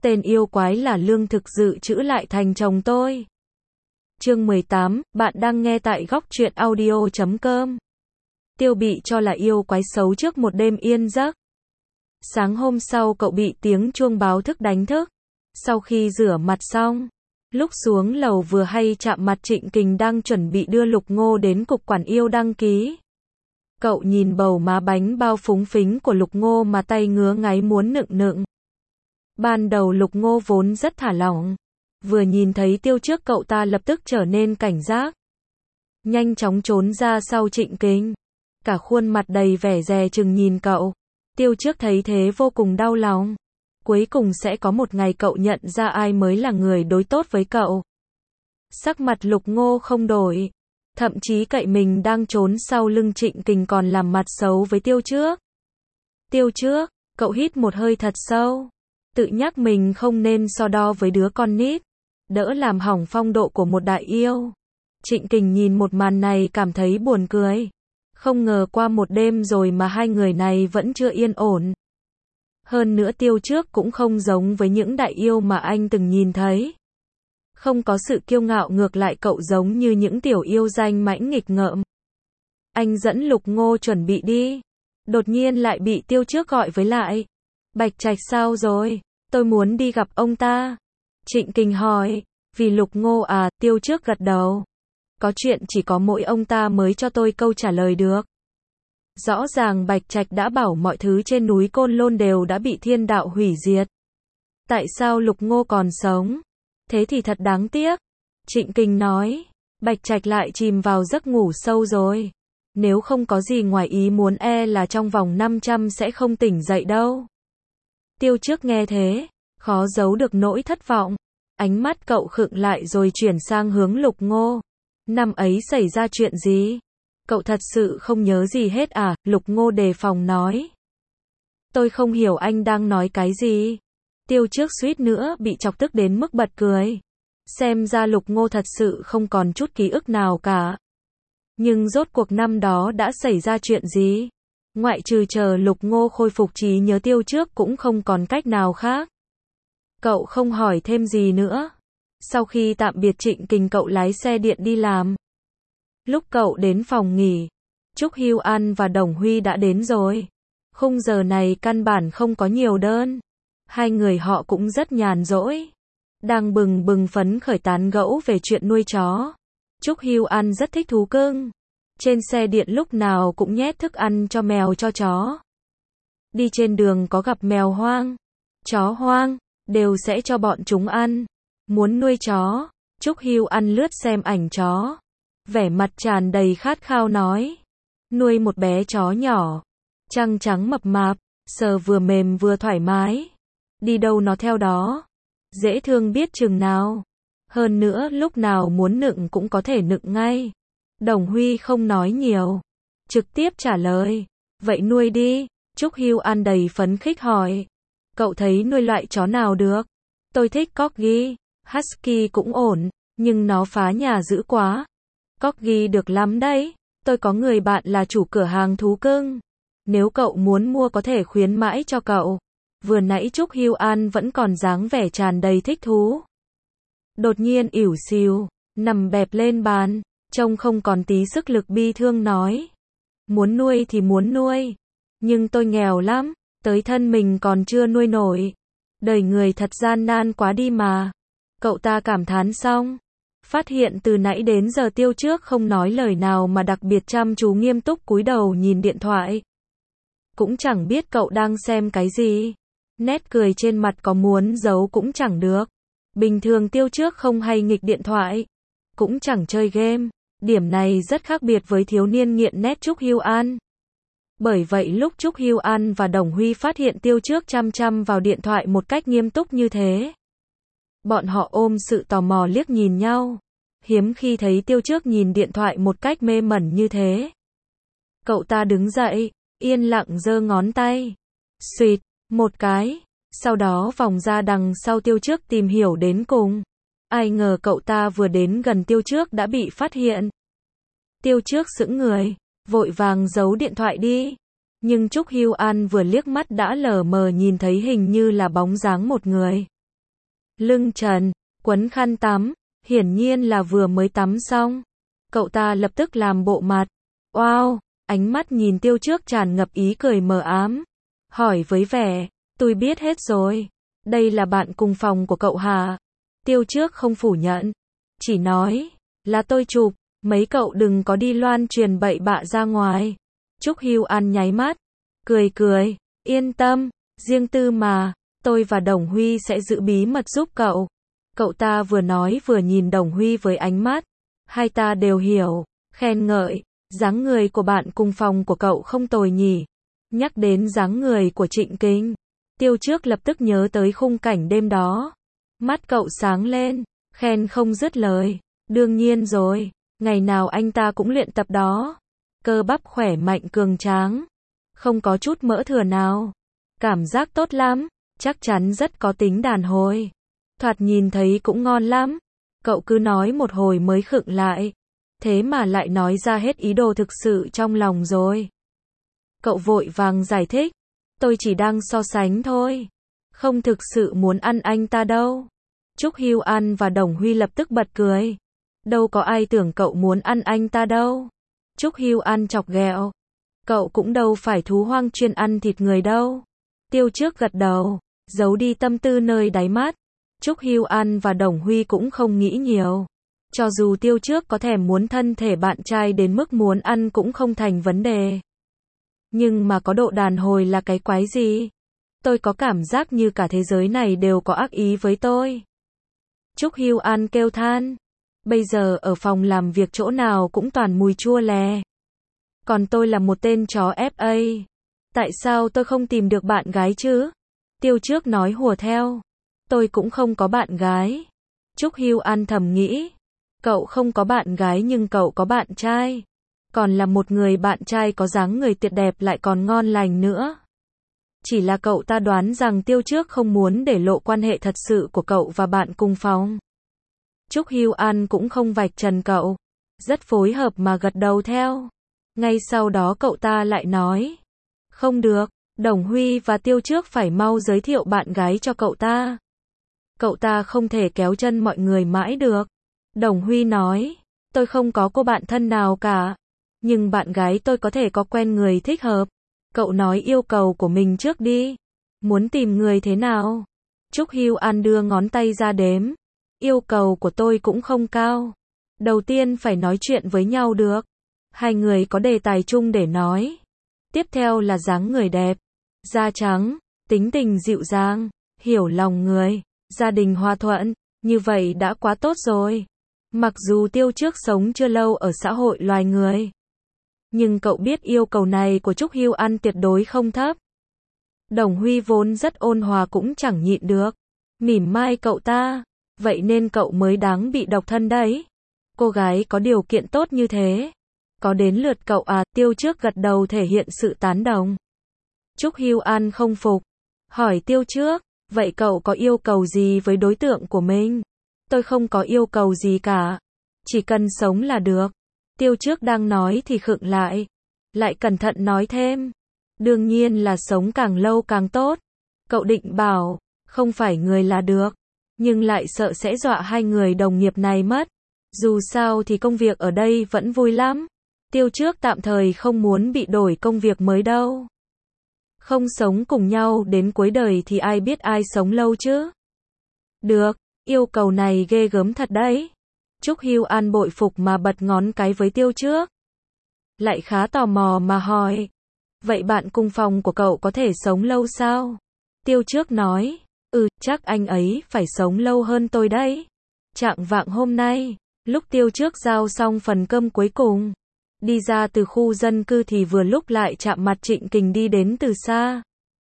Tên yêu quái là lương thực dự trữ lại thành chồng tôi. Chương 18, bạn đang nghe tại góc truyện audio.com. Tiêu bị cho là yêu quái xấu trước một đêm yên giấc. Sáng hôm sau cậu bị tiếng chuông báo thức đánh thức. Sau khi rửa mặt xong, lúc xuống lầu vừa hay chạm mặt Trịnh Kình đang chuẩn bị đưa Lục Ngô đến cục quản yêu đăng ký. Cậu nhìn bầu má bánh bao phúng phính của Lục Ngô mà tay ngứa ngáy muốn nựng nựng. Ban đầu Lục Ngô vốn rất thả lỏng. Vừa nhìn thấy Tiêu trước cậu ta lập tức trở nên cảnh giác. Nhanh chóng trốn ra sau Trịnh Kình. Cả khuôn mặt đầy vẻ dè chừng nhìn cậu. Tiêu trước thấy thế vô cùng đau lòng. Cuối cùng sẽ có một ngày cậu nhận ra ai mới là người đối tốt với cậu. Sắc mặt Lục Ngô không đổi. Thậm chí cậy mình đang trốn sau lưng Trịnh Kình còn làm mặt xấu với Tiêu trước. Tiêu trước, cậu hít một hơi thật sâu. Tự nhắc mình không nên so đo với đứa con nít. Đỡ làm hỏng phong độ của một đại yêu. Trịnh Kình nhìn một màn này cảm thấy buồn cười. Không ngờ qua một đêm rồi mà hai người này vẫn chưa yên ổn. Hơn nữa Tiêu trước cũng không giống với những đại yêu mà anh từng nhìn thấy. Không có sự kiêu ngạo, ngược lại cậu giống như những tiểu yêu danh mãnh nghịch ngợm. Anh dẫn Lục Ngô chuẩn bị đi. Đột nhiên lại bị Tiêu trước gọi với lại. Bạch Trạch sao rồi? Tôi muốn đi gặp ông ta. Trịnh Kình hỏi. Vì Lục Ngô à? Tiêu trước gật đầu. Có chuyện chỉ có mỗi ông ta mới cho tôi câu trả lời được. Rõ ràng Bạch Trạch đã bảo mọi thứ trên núi Côn Lôn đều đã bị thiên đạo hủy diệt. Tại sao Lục Ngô còn sống? Thế thì thật đáng tiếc. Trịnh Kình nói. Bạch Trạch lại chìm vào giấc ngủ sâu rồi. Nếu không có gì ngoài ý muốn là trong vòng 500 sẽ không tỉnh dậy đâu. Tiêu trước nghe thế, khó giấu được nỗi thất vọng. Ánh mắt cậu khựng lại rồi chuyển sang hướng Lục Ngô. Năm ấy xảy ra chuyện gì? Cậu thật sự không nhớ gì hết à? Lục Ngô đề phòng nói. Tôi không hiểu anh đang nói cái gì. Tiêu trước suýt nữa bị chọc tức đến mức bật cười. Xem ra Lục Ngô thật sự không còn chút ký ức nào cả. Nhưng rốt cuộc năm đó đã xảy ra chuyện gì? Ngoại trừ chờ Lục Ngô khôi phục trí nhớ, Tiêu trước cũng không còn cách nào khác. Cậu không hỏi thêm gì nữa. Sau khi tạm biệt Trịnh Kình, cậu lái xe điện đi làm. Lúc cậu đến phòng nghỉ, Trúc Hưu An và Đồng Huy đã đến rồi. Khung giờ này căn bản không có nhiều đơn. Hai người họ cũng rất nhàn rỗi. Đang bừng bừng phấn khởi tán gẫu về chuyện nuôi chó. Trúc Hưu An rất thích thú cưng. Trên xe điện lúc nào cũng nhét thức ăn cho mèo cho chó. Đi trên đường có gặp mèo hoang, chó hoang, đều sẽ cho bọn chúng ăn. Muốn nuôi chó, Trúc Hưu An lướt xem ảnh chó. Vẻ mặt tràn đầy khát khao nói. Nuôi một bé chó nhỏ, trăng trắng mập mạp, sờ vừa mềm vừa thoải mái. Đi đâu nó theo đó. Dễ thương biết chừng nào. Hơn nữa lúc nào muốn nựng cũng có thể nựng ngay. Đồng Huy không nói nhiều, trực tiếp trả lời. Vậy nuôi đi. Trúc Hưu An đầy phấn khích hỏi. Cậu thấy nuôi loại chó nào được? Tôi thích Corgi, Husky cũng ổn, nhưng nó phá nhà dữ quá. Corgi được lắm đấy. Tôi có người bạn là chủ cửa hàng thú cưng. Nếu cậu muốn mua có thể khuyến mãi cho cậu. Vừa nãy Trúc Hưu An vẫn còn dáng vẻ tràn đầy thích thú. Đột nhiên ỉu xìu, nằm bẹp lên bàn, trông không còn tí sức lực, bi thương nói. Muốn nuôi thì muốn nuôi. Nhưng tôi nghèo lắm, tới thân mình còn chưa nuôi nổi. Đời người thật gian nan quá đi mà. Cậu ta cảm thán xong. Phát hiện từ nãy đến giờ Tiêu trước không nói lời nào mà đặc biệt chăm chú nghiêm túc cúi đầu nhìn điện thoại. Cũng chẳng biết cậu đang xem cái gì. Nét cười trên mặt có muốn giấu cũng chẳng được. Bình thường Tiêu trước không hay nghịch điện thoại, cũng chẳng chơi game. Điểm này rất khác biệt với thiếu niên nghiện nét Trúc Hưu An. Bởi vậy lúc Trúc Hưu An và Đồng Huy phát hiện Tiêu trước chăm chăm vào điện thoại một cách nghiêm túc như thế, bọn họ ôm sự tò mò liếc nhìn nhau. Hiếm khi thấy Tiêu trước nhìn điện thoại một cách mê mẩn như thế. Cậu ta đứng dậy, yên lặng giơ ngón tay. Xuyệt, một cái. Sau đó vòng ra đằng sau Tiêu trước tìm hiểu đến cùng. Ai ngờ cậu ta vừa đến gần Tiêu trước đã bị phát hiện. Tiêu trước sững người, vội vàng giấu điện thoại đi. Nhưng Trúc Hưu An vừa liếc mắt đã lờ mờ nhìn thấy hình như là bóng dáng một người. lưng trần, quấn khăn tắm, hiển nhiên là vừa mới tắm xong. Cậu ta lập tức làm bộ mặt, wow, ánh mắt nhìn Tiêu Trước tràn ngập ý cười mờ ám. Hỏi với vẻ, tôi biết hết rồi, đây là bạn cùng phòng của cậu hả? Tiêu Trước không phủ nhận, chỉ nói, là tôi chụp, mấy cậu đừng có đi loan truyền bậy bạ ra ngoài. Trúc Hưu An nháy mắt, cười cười, yên tâm, riêng tư mà, tôi và Đồng Huy sẽ giữ bí mật giúp cậu. Cậu ta vừa nói vừa nhìn Đồng Huy với ánh mắt, hai ta đều hiểu, khen ngợi, dáng người của bạn cùng phòng của cậu không tồi nhỉ. Nhắc đến dáng người của Trịnh Kinh, Tiêu Trước lập tức nhớ tới khung cảnh đêm đó. Mắt cậu sáng lên, khen không dứt lời, đương nhiên rồi, ngày nào anh ta cũng luyện tập đó. Cơ bắp khỏe mạnh cường tráng, không có chút mỡ thừa nào. Cảm giác tốt lắm, chắc chắn rất có tính đàn hồi. Thoạt nhìn thấy cũng ngon lắm. Cậu cứ nói một hồi mới khựng lại. Thế mà lại nói ra hết ý đồ thực sự trong lòng rồi. Cậu vội vàng giải thích. Tôi chỉ đang so sánh thôi. Không thực sự muốn ăn anh ta đâu. Trúc Hưu An và Đồng Huy lập tức bật cười. Đâu có ai tưởng cậu muốn ăn anh ta đâu. Trúc Hưu An chọc ghẹo. Cậu cũng đâu phải thú hoang chuyên ăn thịt người đâu. Tiêu Trước gật đầu, giấu đi tâm tư nơi đáy mắt. Trúc Hưu An và Đồng Huy cũng không nghĩ nhiều. Cho dù Tiêu Trước có thèm muốn thân thể bạn trai đến mức muốn ăn cũng không thành vấn đề. Nhưng mà có độ đàn hồi là cái quái gì? Tôi có cảm giác như cả thế giới này đều có ác ý với tôi. Trúc Hưu An kêu than. Bây giờ ở phòng làm việc chỗ nào cũng toàn mùi chua lè. Còn tôi là một tên chó FA. Tại sao tôi không tìm được bạn gái chứ? Tiêu Trước nói hùa theo. Tôi cũng không có bạn gái. Trúc Hưu An thầm nghĩ. Cậu không có bạn gái nhưng cậu có bạn trai. Còn là một người bạn trai có dáng người tuyệt đẹp lại còn ngon lành nữa. Chỉ là cậu ta đoán rằng Tiêu Trước không muốn để lộ quan hệ thật sự của cậu và bạn cùng phòng. Trúc Hưu An cũng không vạch trần cậu. Rất phối hợp mà gật đầu theo. Ngay sau đó cậu ta lại nói. Không được, Đồng Huy và Tiêu Trước phải mau giới thiệu bạn gái cho cậu ta. Cậu ta không thể kéo chân mọi người mãi được. Đồng Huy nói. Tôi không có cô bạn thân nào cả. Nhưng bạn gái tôi có thể có quen người thích hợp. Cậu nói yêu cầu của mình trước đi. Muốn tìm người thế nào? Trúc Hưu An đưa ngón tay ra đếm. Yêu cầu của tôi cũng không cao. Đầu tiên phải nói chuyện với nhau được. Hai người có đề tài chung để nói. Tiếp theo là dáng người đẹp, da trắng, tính tình dịu dàng, hiểu lòng người, gia đình hòa thuận. Như vậy đã quá tốt rồi. Mặc dù Tiêu Trước sống chưa lâu ở xã hội loài người. Nhưng cậu biết yêu cầu này của Trúc Hưu An tuyệt đối không thấp. Đồng Huy vốn rất ôn hòa cũng chẳng nhịn được. Mỉm mai cậu ta. Vậy nên cậu mới đáng bị độc thân đấy. Cô gái có điều kiện tốt như thế. Có đến lượt cậu à? Tiêu Trước gật đầu thể hiện sự tán đồng. Trúc Hưu An không phục. Hỏi Tiêu Trước. Vậy cậu có yêu cầu gì với đối tượng của mình? Tôi không có yêu cầu gì cả. Chỉ cần sống là được. Tiêu Trước đang nói thì khựng lại. Lại cẩn thận nói thêm. Đương nhiên là sống càng lâu càng tốt. Cậu định bảo. Không phải người là được. Nhưng lại sợ sẽ dọa hai người đồng nghiệp này mất. Dù sao thì công việc ở đây vẫn vui lắm. Tiêu Trước tạm thời không muốn bị đổi công việc mới đâu. Không sống cùng nhau đến cuối đời thì ai biết ai sống lâu chứ? Được, yêu cầu này ghê gớm thật đấy. Trúc Hưu An bội phục mà bật ngón cái với Tiêu Trước. Lại khá tò mò mà hỏi. Vậy bạn cùng phòng của cậu có thể sống lâu sao? Tiêu Trước nói. Chắc anh ấy phải sống lâu hơn tôi đấy. Chạng vạng hôm nay, lúc Tiêu Trước giao xong phần cơm cuối cùng, đi ra từ khu dân cư thì vừa lúc lại chạm mặt Trịnh Kình đi đến từ xa.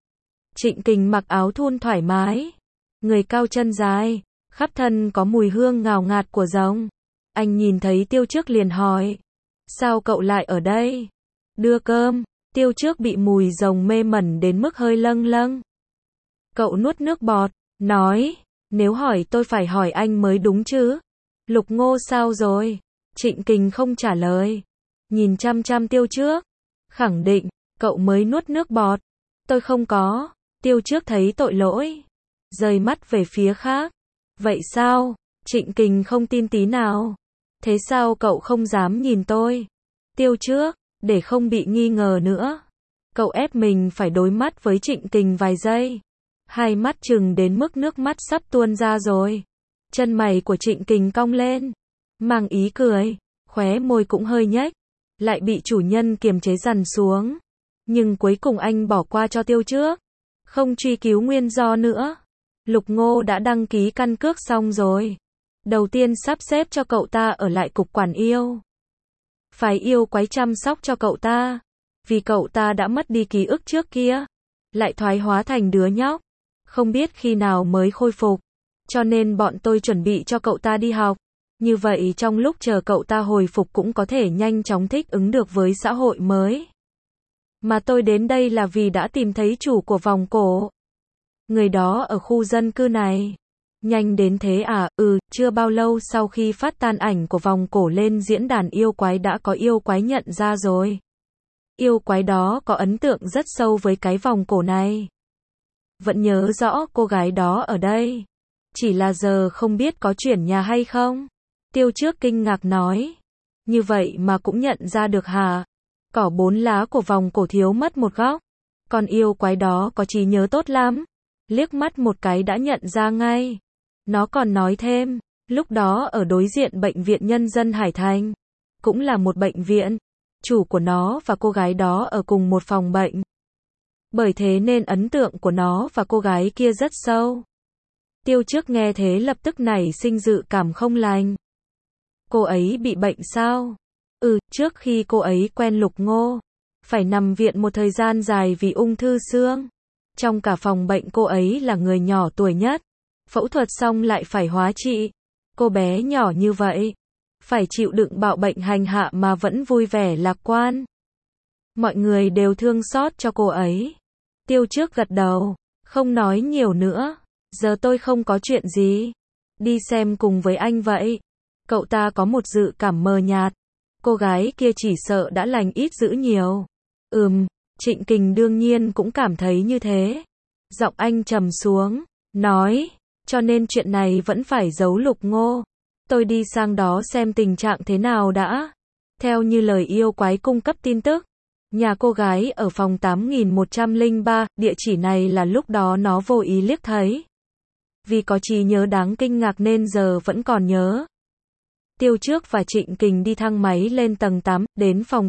Trịnh Kình mặc áo thun thoải mái, người cao chân dài, khắp thân có mùi hương ngào ngạt của rồng. Anh nhìn thấy Tiêu Trước liền hỏi, sao cậu lại ở đây? Đưa cơm. Tiêu Trước bị mùi rồng mê mẩn đến mức hơi lâng lâng. Cậu nuốt nước bọt, nói, nếu hỏi tôi phải hỏi anh mới đúng chứ. Lục Ngô sao rồi? Trịnh Kình không trả lời. Nhìn chăm chăm Tiêu Trước. Khẳng định, cậu mới nuốt nước bọt. Tôi không có. Tiêu Trước thấy tội lỗi. Rời mắt về phía khác. Vậy sao? Trịnh Kình không tin tí nào. Thế sao cậu không dám nhìn tôi? Tiêu Trước, để không bị nghi ngờ nữa. Cậu ép mình phải đối mắt với Trịnh Kình vài giây. Hai mắt trừng đến mức nước mắt sắp tuôn ra rồi. Chân mày của Trịnh Kình cong lên, mang ý cười, khóe môi cũng hơi nhếch, lại bị chủ nhân kiềm chế dằn xuống. Nhưng cuối cùng anh bỏ qua cho Tiêu Trước, không truy cứu nguyên do nữa. Lục Ngô đã đăng ký căn cước xong rồi. Đầu tiên sắp xếp cho cậu ta ở lại cục quản yêu. Phải yêu quái chăm sóc cho cậu ta, vì cậu ta đã mất đi ký ức trước kia, lại thoái hóa thành đứa nhóc, không biết khi nào mới khôi phục. Cho nên bọn tôi chuẩn bị cho cậu ta đi học. Như vậy trong lúc chờ cậu ta hồi phục cũng có thể nhanh chóng thích ứng được với xã hội mới. Mà tôi đến đây là vì đã tìm thấy chủ của vòng cổ. Người đó ở khu dân cư này. Nhanh đến thế à? Chưa bao lâu sau khi phát tan ảnh của vòng cổ lên diễn đàn yêu quái đã có yêu quái nhận ra rồi. Yêu quái đó có ấn tượng rất sâu với cái vòng cổ này. Vẫn nhớ rõ cô gái đó ở đây. Chỉ là giờ không biết có chuyển nhà hay không? Tiêu Trước kinh ngạc nói. Như vậy mà cũng nhận ra được hả? Cỏ 4 lá của vòng cổ thiếu mất một góc. Con yêu quái đó có trí nhớ tốt lắm. Liếc mắt một cái đã nhận ra ngay. Nó còn nói thêm, lúc đó ở đối diện Bệnh viện Nhân dân Hải Thành. Cũng là một bệnh viện. Chủ của nó và cô gái đó ở cùng một phòng bệnh. Bởi thế nên ấn tượng của nó và cô gái kia rất sâu. Tiêu Trước nghe thế lập tức nảy sinh dự cảm không lành. Cô ấy bị bệnh sao? Trước khi cô ấy quen Lục Ngô, phải nằm viện một thời gian dài vì ung thư xương. Trong cả phòng bệnh cô ấy là người nhỏ tuổi nhất. Phẫu thuật xong lại phải hóa trị. Cô bé nhỏ như vậy, phải chịu đựng bạo bệnh hành hạ mà vẫn vui vẻ lạc quan. Mọi người đều thương xót cho cô ấy. Tiêu Trước gật đầu, không nói nhiều nữa. Giờ tôi không có chuyện gì. Đi xem cùng với anh vậy. Cậu ta có một dự cảm mờ nhạt. Cô gái kia chỉ sợ đã lành ít dữ nhiều. Trịnh Kình đương nhiên cũng cảm thấy như thế. Giọng anh trầm xuống, nói, cho nên chuyện này vẫn phải giấu Lục Ngô. Tôi đi sang đó xem tình trạng thế nào đã. Theo như lời yêu quái cung cấp tin tức, nhà cô gái ở phòng 8103, địa chỉ này là lúc đó nó vô ý liếc thấy. Vì có trí nhớ đáng kinh ngạc nên giờ vẫn còn nhớ. Tiêu Trước và Trịnh Kình đi thang máy lên tầng 8, đến phòng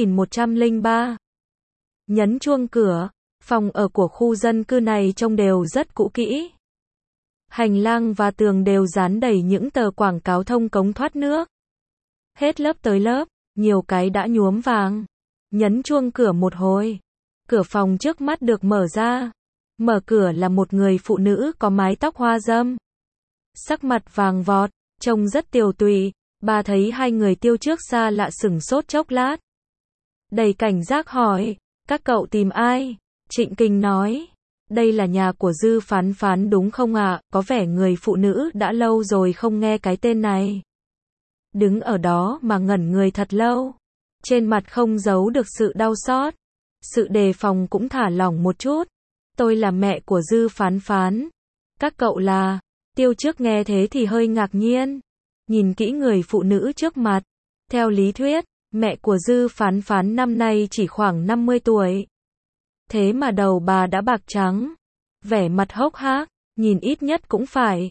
8103. Nhấn chuông cửa, phòng ở của khu dân cư này trông đều rất cũ kỹ. Hành lang và tường đều dán đầy những tờ quảng cáo thông cống thoát nước. Hết lớp tới lớp, nhiều cái đã nhuốm vàng. Nhấn chuông cửa một hồi, cửa phòng trước mắt được mở ra. Mở cửa là một người phụ nữ có mái tóc hoa râm. Sắc mặt vàng vọt, trông rất tiều tụy. Bà thấy hai người Tiêu Trước xa lạ sửng sốt chốc lát. Đầy cảnh giác hỏi, các cậu tìm ai? Trịnh Kình nói, đây là nhà của Dư Phán Phán đúng không ạ? Có vẻ người phụ nữ đã lâu rồi không nghe cái tên này. Đứng ở đó mà ngẩn người thật lâu. Trên mặt không giấu được sự đau xót. Sự đề phòng cũng thả lỏng một chút. Tôi là mẹ của Dư Phán Phán. Các cậu là? Tiêu Trước nghe thế thì hơi ngạc nhiên. Nhìn kỹ người phụ nữ trước mặt. Theo lý thuyết, mẹ của Dư Phán Phán năm nay chỉ khoảng 50 tuổi. Thế mà đầu bà đã bạc trắng. Vẻ mặt hốc hác, nhìn ít nhất cũng phải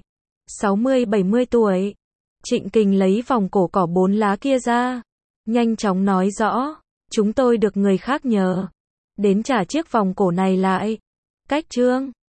60-70 tuổi. Trịnh Kình lấy vòng cổ cỏ 4 lá kia ra. Nhanh chóng nói rõ, chúng tôi được người khác nhờ đến trả chiếc vòng cổ này lại. Cách trương